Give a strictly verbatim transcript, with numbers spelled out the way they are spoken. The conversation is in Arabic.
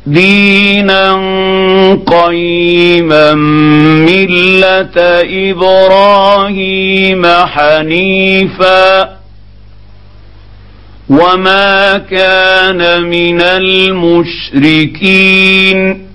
دينا قيما ملة إبراهيم حنيفا وما كان من المشركين